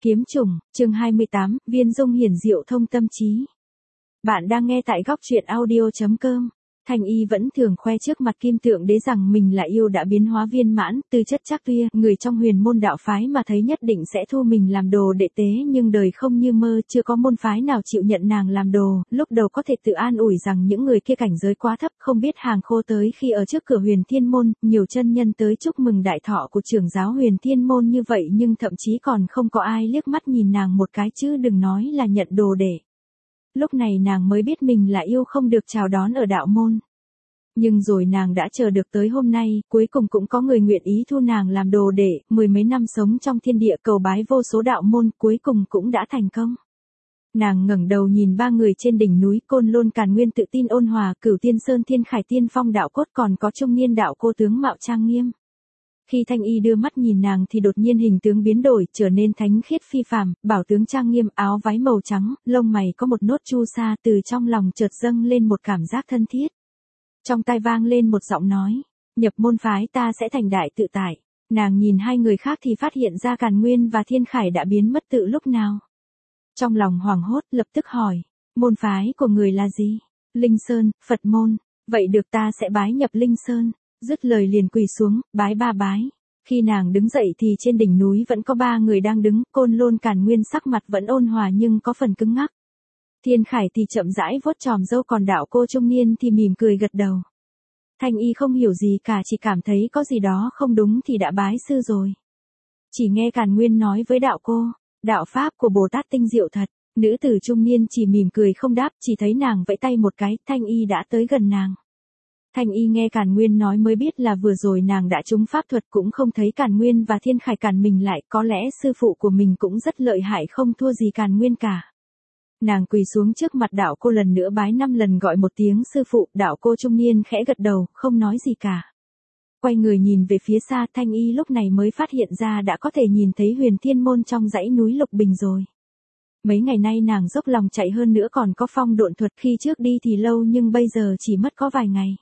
Kiếm chủng, chương 28, Viên Dung hiển diệu thông tâm trí. Bạn đang nghe tại góc truyện audio.com. Thanh Y vẫn thường khoe trước mặt Kim Tượng Đế rằng mình là yêu đã biến hóa viên mãn, tư chất chắc tuyệt, người trong huyền môn đạo phái mà thấy nhất định sẽ thu mình làm đồ đệ tế, nhưng đời không như mơ, chưa có môn phái nào chịu nhận nàng làm đồ. Lúc đầu có thể tự an ủi rằng những người kia cảnh giới quá thấp, không biết hàng khô tới khi ở trước cửa Huyền Thiên môn, nhiều chân nhân tới chúc mừng đại thọ của trưởng giáo Huyền Thiên môn như vậy, nhưng thậm chí còn không có ai liếc mắt nhìn nàng một cái, chứ đừng nói là nhận đồ đệ. Lúc này nàng mới biết mình là yêu không được chào đón ở đạo môn. Nhưng rồi nàng đã chờ được tới hôm nay, cuối cùng cũng có người nguyện ý thu nàng làm đồ đệ, mười mấy năm sống trong thiên địa cầu bái vô số đạo môn, cuối cùng cũng đã thành công. Nàng ngẩng đầu nhìn ba người trên đỉnh núi Côn Lôn Càn Nguyên tự tin ôn hòa, Cửu Tiên Sơn Thiên Khải Tiên Phong đạo cốt, còn có trung niên đạo cô tướng mạo trang nghiêm. Khi Thanh Y đưa mắt nhìn nàng thì đột nhiên hình tướng biến đổi, trở nên thánh khiết phi phàm, bảo tướng trang nghiêm, áo váy màu trắng, lông mày có một nốt chu sa, từ trong lòng chợt dâng lên một cảm giác thân thiết. Trong tai vang lên một giọng nói, nhập môn phái ta sẽ thành đại tự tại. Nàng nhìn hai người khác thì phát hiện ra Càn Nguyên và Thiên Khải đã biến mất từ lúc nào. Trong lòng hoảng hốt, lập tức hỏi, môn phái của người là gì? Linh Sơn, Phật môn. Vậy được, ta sẽ bái nhập Linh Sơn. Dứt lời liền quỳ xuống, bái ba bái. Khi nàng đứng dậy thì trên đỉnh núi vẫn có ba người đang đứng, Côn Lôn Càn Nguyên sắc mặt vẫn ôn hòa nhưng có phần cứng ngắc. Thiên Khải thì chậm rãi vuốt chòm râu, còn đạo cô trung niên thì mỉm cười gật đầu. Thanh Y không hiểu gì cả, chỉ cảm thấy có gì đó không đúng thì đã bái sư rồi. Chỉ nghe Càn Nguyên nói với đạo cô, đạo pháp của Bồ Tát tinh diệu thật. Nữ tử trung niên chỉ mỉm cười không đáp, chỉ thấy nàng vẫy tay một cái, Thanh Y đã tới gần nàng. Thanh Y nghe Càn Nguyên nói mới biết là vừa rồi nàng đã trúng pháp thuật, cũng không thấy Càn Nguyên và Thiên Khải cản mình lại, có lẽ sư phụ của mình cũng rất lợi hại, không thua gì Càn Nguyên cả. Nàng quỳ xuống trước mặt đạo cô lần nữa bái 5 lần, gọi một tiếng sư phụ, đạo cô trung niên khẽ gật đầu, không nói gì cả. Quay người nhìn về phía xa, Thanh Y lúc này mới phát hiện ra đã có thể nhìn thấy Huyền Thiên môn trong dãy núi Lục Bình rồi. Mấy ngày nay nàng dốc lòng chạy, hơn nữa còn có phong độn thuật, khi trước đi thì lâu nhưng bây giờ chỉ mất có vài ngày.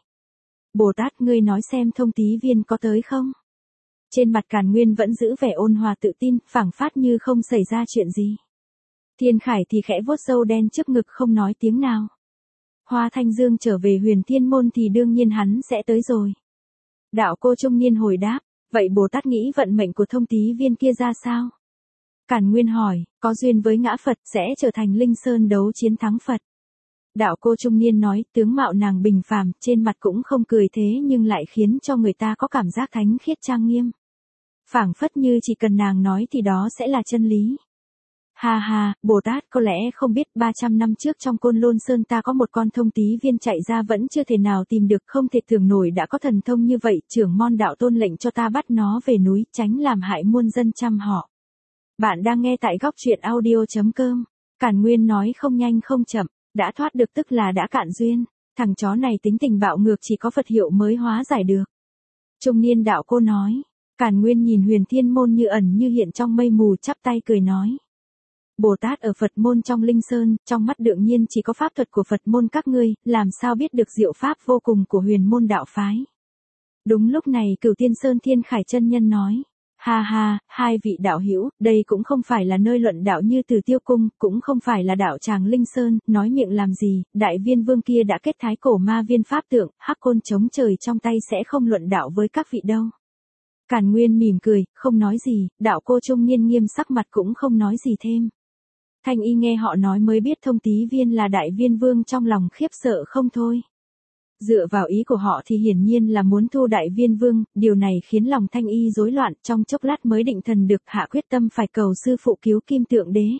Bồ Tát, ngươi nói xem Thông Tí Viên có tới không? Trên mặt Càn Nguyên vẫn giữ vẻ ôn hòa tự tin, phảng phất như không xảy ra chuyện gì. Thiên Khải thì khẽ vuốt râu đen trước ngực không nói tiếng nào. Hoa Thanh Dương trở về Huyền Thiên môn thì đương nhiên hắn sẽ tới rồi. Đạo cô trung niên hồi đáp, vậy Bồ Tát nghĩ vận mệnh của Thông Tí Viên kia ra sao? Càn Nguyên hỏi, có duyên với ngã Phật sẽ trở thành Linh Sơn đấu chiến thắng Phật. Đạo cô trung niên nói, tướng mạo nàng bình phàm, trên mặt cũng không cười thế nhưng lại khiến cho người ta có cảm giác thánh khiết trang nghiêm. Phảng phất như chỉ cần nàng nói thì đó sẽ là chân lý. Ha ha, Bồ Tát có lẽ không biết 300 năm trước trong Côn Lôn Sơn ta có một con Thông Tí Viên chạy ra vẫn chưa thể nào tìm được, không thể tưởng nổi đã có thần thông như vậy, trưởng môn đạo tôn lệnh cho ta bắt nó về núi, tránh làm hại muôn dân trăm họ. Bạn đang nghe tại góc truyện audio.com. Càn Nguyên nói không nhanh không chậm, đã thoát được tức là đã cạn duyên, thằng chó này tính tình bạo ngược, chỉ có Phật hiệu mới hóa giải được. Trung niên đạo cô nói, Càn Nguyên nhìn Huyền Thiên môn như ẩn như hiện trong mây mù, chắp tay cười nói. Bồ Tát ở Phật môn trong Linh Sơn, trong mắt đương nhiên chỉ có pháp thuật của Phật môn các ngươi, làm sao biết được diệu pháp vô cùng của huyền môn đạo phái. Đúng lúc này Cửu Tiên Sơn Thiên Khải chân nhân nói, ha ha, hai vị đạo hữu, đây cũng không phải là nơi luận đạo như Từ Tiêu Cung, cũng không phải là đạo tràng Linh Sơn, nói miệng làm gì, Đại Viên Vương kia đã kết thái cổ ma viên pháp tượng, hắc côn chống trời trong tay, sẽ không luận đạo với các vị đâu. Càn Nguyên mỉm cười, không nói gì, đạo cô trung niên nghiêm sắc mặt cũng không nói gì thêm. Thanh Y nghe họ nói mới biết Thông Tí Viên là Đại Viên Vương, trong lòng khiếp sợ không thôi. Dựa vào ý của họ thì hiển nhiên là muốn thu Đại Viên Vương, điều này khiến lòng Thanh Y rối loạn, trong chốc lát mới định thần được, hạ quyết tâm phải cầu sư phụ cứu Kim Tượng Đế.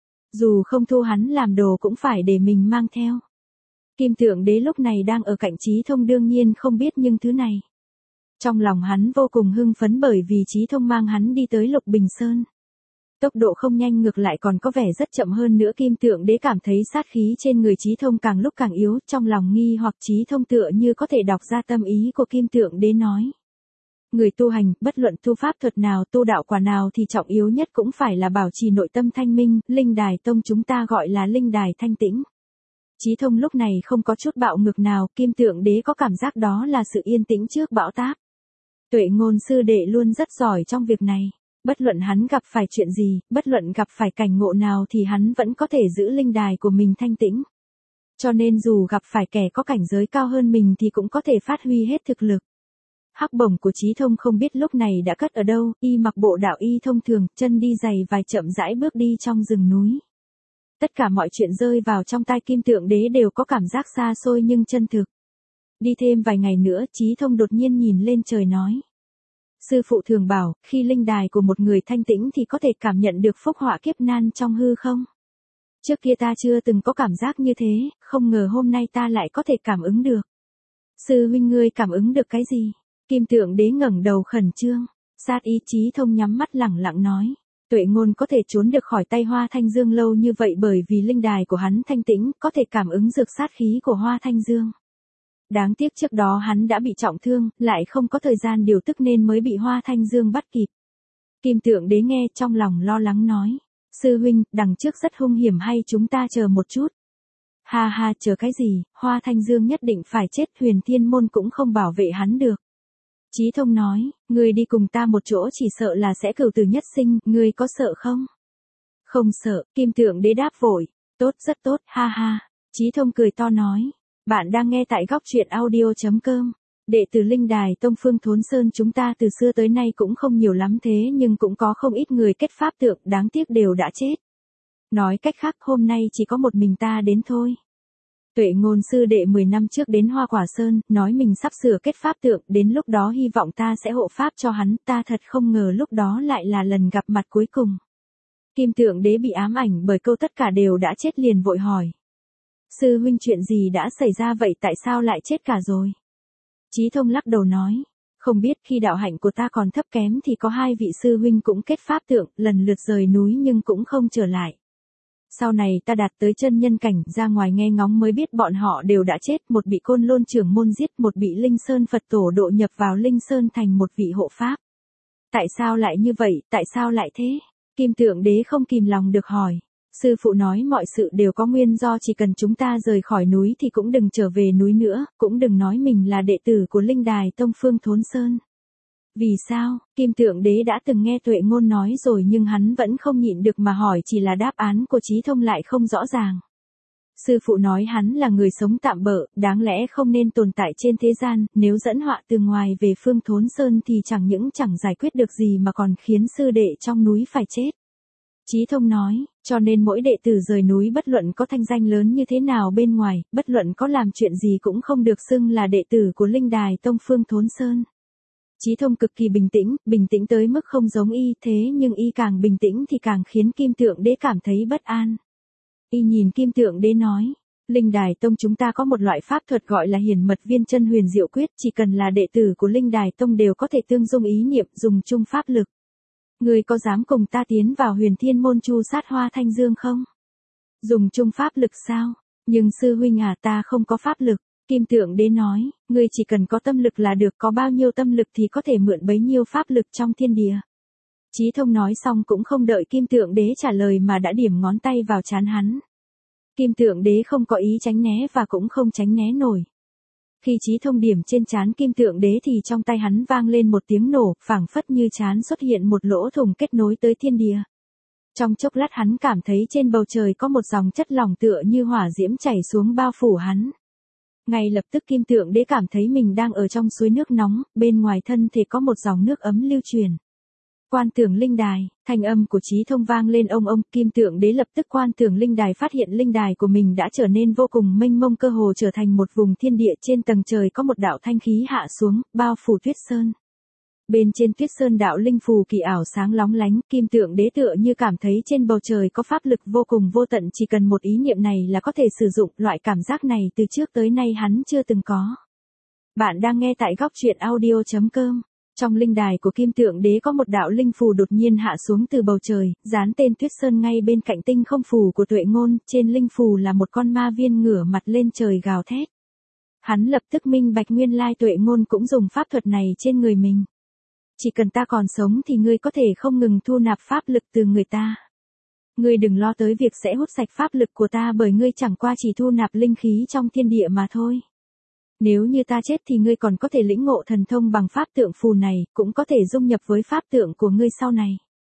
Dù không thu hắn làm đồ cũng phải để mình mang theo. Kim Tượng Đế lúc này đang ở cạnh Chí Thông, đương nhiên không biết những thứ này. Trong lòng hắn vô cùng hưng phấn bởi vì Chí Thông mang hắn đi tới Lục Bình Sơn. Tốc độ không nhanh, ngược lại còn có vẻ rất chậm, hơn nữa Kim Tượng Đế cảm thấy sát khí trên người Chí Thông càng lúc càng yếu, trong lòng nghi hoặc Chí Thông tựa như có thể đọc ra tâm ý của Kim Tượng Đế nói. Người tu hành, bất luận tu pháp thuật nào, tu đạo quả nào thì trọng yếu nhất cũng phải là bảo trì nội tâm thanh minh, linh đài tông chúng ta gọi là linh đài thanh tĩnh. Chí Thông lúc này không có chút bạo ngược nào, Kim Tượng Đế có cảm giác đó là sự yên tĩnh trước bão táp. Tuệ Ngôn sư đệ luôn rất giỏi trong việc này. Bất luận hắn gặp phải chuyện gì, bất luận gặp phải cảnh ngộ nào thì hắn vẫn có thể giữ linh đài của mình thanh tĩnh. Cho nên dù gặp phải kẻ có cảnh giới cao hơn mình thì cũng có thể phát huy hết thực lực. Hắc bổng của Chí Thông không biết lúc này đã cất ở đâu, y mặc bộ đạo y thông thường, chân đi giày vài chậm rãi bước đi trong rừng núi. Tất cả mọi chuyện rơi vào trong tai Kim Tượng Đế đều có cảm giác xa xôi nhưng chân thực. Đi thêm vài ngày nữa, Chí Thông đột nhiên nhìn lên trời nói. Sư phụ thường bảo, khi linh đài của một người thanh tĩnh thì có thể cảm nhận được phúc họa kiếp nan trong hư không. Trước kia ta chưa từng có cảm giác như thế, không ngờ hôm nay ta lại có thể cảm ứng được. Sư huynh ngươi cảm ứng được cái gì? Kim Tượng Đế ngẩng đầu khẩn trương, sát ý. Chí Thông nhắm mắt lẳng lặng nói. Tuệ Ngôn có thể trốn được khỏi tay Hoa Thanh Dương lâu như vậy bởi vì linh đài của hắn thanh tĩnh, có thể cảm ứng được sát khí của Hoa Thanh Dương. Đáng tiếc trước đó hắn đã bị trọng thương, lại không có thời gian điều tức nên mới bị Hoa Thanh Dương bắt kịp. Kim Tượng Đế nghe trong lòng lo lắng nói. Sư huynh, đằng trước rất hung hiểm hay chúng ta chờ một chút? Ha ha, chờ cái gì, Hoa Thanh Dương nhất định phải chết, Huyền Thiên Môn cũng không bảo vệ hắn được. Chí Thông nói, ngươi đi cùng ta một chỗ chỉ sợ là sẽ cửu tử nhất sinh, ngươi có sợ không? Không sợ, Kim Tượng Đế đáp vội. Tốt, rất tốt, ha ha. Chí Thông cười to nói. Bạn đang nghe tại góc truyện audio.com. Đệ tử Linh Đài Tông Phương Thốn Sơn chúng ta từ xưa tới nay cũng không nhiều lắm thế nhưng cũng có không ít người kết pháp tượng, đáng tiếc đều đã chết. Nói cách khác hôm nay chỉ có một mình ta đến thôi. Tuệ Ngôn sư đệ 10 năm trước đến Hoa Quả Sơn, nói mình sắp sửa kết pháp tượng, đến lúc đó hy vọng ta sẽ hộ pháp cho hắn, ta thật không ngờ lúc đó lại là lần gặp mặt cuối cùng. Kim Tượng Đế bị ám ảnh bởi câu tất cả đều đã chết liền vội hỏi. Sư huynh chuyện gì đã xảy ra vậy, tại sao lại chết cả rồi? Chí Thông lắc đầu nói. Không biết, khi đạo hạnh của ta còn thấp kém thì có 2 vị sư huynh cũng kết pháp tượng, lần lượt rời núi nhưng cũng không trở lại. Sau này ta đạt tới chân nhân cảnh, ra ngoài nghe ngóng mới biết bọn họ đều đã chết, một bị Côn Lôn trưởng môn giết, một bị Linh Sơn Phật tổ độ nhập vào Linh Sơn thành một vị hộ pháp. Tại sao lại như vậy, tại sao lại thế? Kim Tượng Đế không kìm lòng được hỏi. Sư phụ nói mọi sự đều có nguyên do, chỉ cần chúng ta rời khỏi núi thì cũng đừng trở về núi nữa, cũng đừng nói mình là đệ tử của Linh Đài Tông Phương Thốn Sơn. Vì sao? Kim Tượng Đế đã từng nghe Tuệ Ngôn nói rồi nhưng hắn vẫn không nhịn được mà hỏi, chỉ là đáp án của Chí Thông lại không rõ ràng. Sư phụ nói hắn là người sống tạm bợ, đáng lẽ không nên tồn tại trên thế gian, nếu dẫn họa từ ngoài về Phương Thốn Sơn thì chẳng những chẳng giải quyết được gì mà còn khiến sư đệ trong núi phải chết. Chí Thông nói, cho nên mỗi đệ tử rời núi bất luận có thanh danh lớn như thế nào bên ngoài, bất luận có làm chuyện gì cũng không được xưng là đệ tử của Linh Đài Tông Phương Thốn Sơn. Chí Thông cực kỳ bình tĩnh tới mức không giống y, thế nhưng y càng bình tĩnh thì càng khiến Kim Tượng Đế cảm thấy bất an. Y nhìn Kim Tượng Đế nói, Linh Đài Tông chúng ta có một loại pháp thuật gọi là Hiển Mật Viên Chân Huyền Diệu Quyết, chỉ cần là đệ tử của Linh Đài Tông đều có thể tương dung ý niệm, dùng chung pháp lực. Ngươi có dám cùng ta tiến vào Huyền Thiên Môn chu sát Hoa Thanh Dương không? Dùng chung pháp lực sao? Nhưng sư huynh à, ta không có pháp lực. Kim Tượng Đế nói, ngươi chỉ cần có tâm lực là được, có bao nhiêu tâm lực thì có thể mượn bấy nhiêu pháp lực trong thiên địa. Chí Thông nói xong cũng không đợi Kim Tượng Đế trả lời mà đã điểm ngón tay vào trán hắn. Kim Tượng Đế không có ý tránh né và cũng không tránh né nổi. Khi Chí Thông điểm trên trán Kim Tượng Đế thì trong tay hắn vang lên một tiếng nổ, phảng phất như trán xuất hiện một lỗ thủng kết nối tới thiên địa. Trong chốc lát hắn cảm thấy trên bầu trời có một dòng chất lỏng tựa như hỏa diễm chảy xuống bao phủ hắn. Ngay lập tức Kim Tượng Đế cảm thấy mình đang ở trong suối nước nóng, bên ngoài thân thể có một dòng nước ấm lưu truyền. Quan tưởng linh đài, thanh âm của Chí Thông vang lên ông, Kim Tượng Đế lập tức quan tưởng linh đài, phát hiện linh đài của mình đã trở nên vô cùng mênh mông, cơ hồ trở thành một vùng thiên địa, trên tầng trời có một đạo thanh khí hạ xuống, bao phủ Tuyết Sơn. Bên trên Tuyết Sơn đạo linh phù kỳ ảo sáng lóng lánh, Kim Tượng Đế tựa như cảm thấy trên bầu trời có pháp lực vô cùng vô tận, chỉ cần một ý niệm này là có thể sử dụng, loại cảm giác này từ trước tới nay hắn chưa từng có. Bạn đang nghe tại góc truyện audio.com. Trong linh đài của Kim Tượng Đế có một đạo linh phù đột nhiên hạ xuống từ bầu trời, dán tên Tuyết Sơn ngay bên cạnh tinh không phù của Tuệ Ngôn, trên linh phù là một con ma viên ngửa mặt lên trời gào thét. Hắn lập tức minh bạch nguyên lai Tuệ Ngôn cũng dùng pháp thuật này trên người mình. Chỉ cần ta còn sống thì ngươi có thể không ngừng thu nạp pháp lực từ người ta. Ngươi đừng lo tới việc sẽ hút sạch pháp lực của ta, bởi ngươi chẳng qua chỉ thu nạp linh khí trong thiên địa mà thôi. Nếu như ta chết thì ngươi còn có thể lĩnh ngộ thần thông bằng pháp tượng phù này, cũng có thể dung nhập với pháp tượng của ngươi sau này.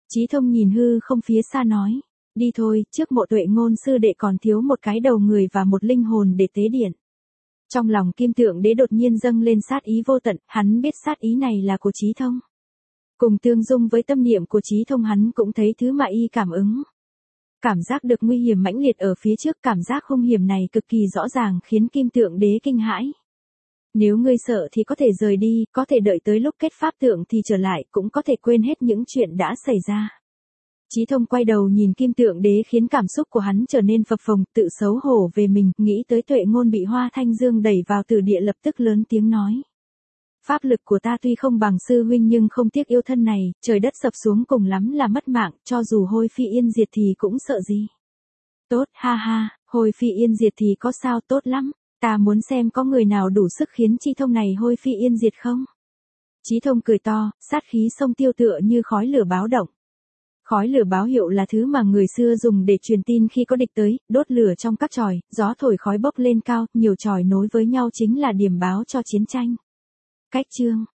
Chí Thông nhìn hư không phía xa nói. Đi thôi, trước mộ Tuệ Ngôn sư đệ còn thiếu một cái đầu người và một linh hồn để tế điện. Trong lòng Kim Tượng Đế đột nhiên dâng lên sát ý vô tận, hắn biết sát ý này là của Chí Thông. Cùng tương dung với tâm niệm của Chí Thông, hắn cũng thấy thứ mà y cảm ứng. Cảm giác được nguy hiểm mãnh liệt ở phía trước, cảm giác hung hiểm này cực kỳ rõ ràng khiến Kim Tượng Đế kinh hãi. Nếu ngươi sợ thì có thể rời đi, có thể đợi tới lúc kết pháp tượng thì trở lại, cũng có thể quên hết những chuyện đã xảy ra. Chí Thông quay đầu nhìn Kim Tượng Đế khiến cảm xúc của hắn trở nên phập phồng, tự xấu hổ về mình, nghĩ tới Tuệ Ngôn bị Hoa Thanh Dương đẩy vào tử địa, lập tức lớn tiếng nói. Pháp lực của ta tuy không bằng sư huynh nhưng không tiếc yêu thân này, trời đất sập xuống cùng lắm là mất mạng, cho dù hôi phi yên diệt thì cũng sợ gì. Tốt, ha ha, hôi phi yên diệt thì có sao, tốt lắm, ta muốn xem có người nào đủ sức khiến Chí Thông này hôi phi yên diệt không. Chí Thông cười to, sát khí xông tiêu tựa như khói lửa báo động. Khói lửa báo hiệu là thứ mà người xưa dùng để truyền tin khi có địch tới, đốt lửa trong các chòi, gió thổi khói bốc lên cao, nhiều chòi nối với nhau chính là điểm báo cho chiến tranh. Cách chương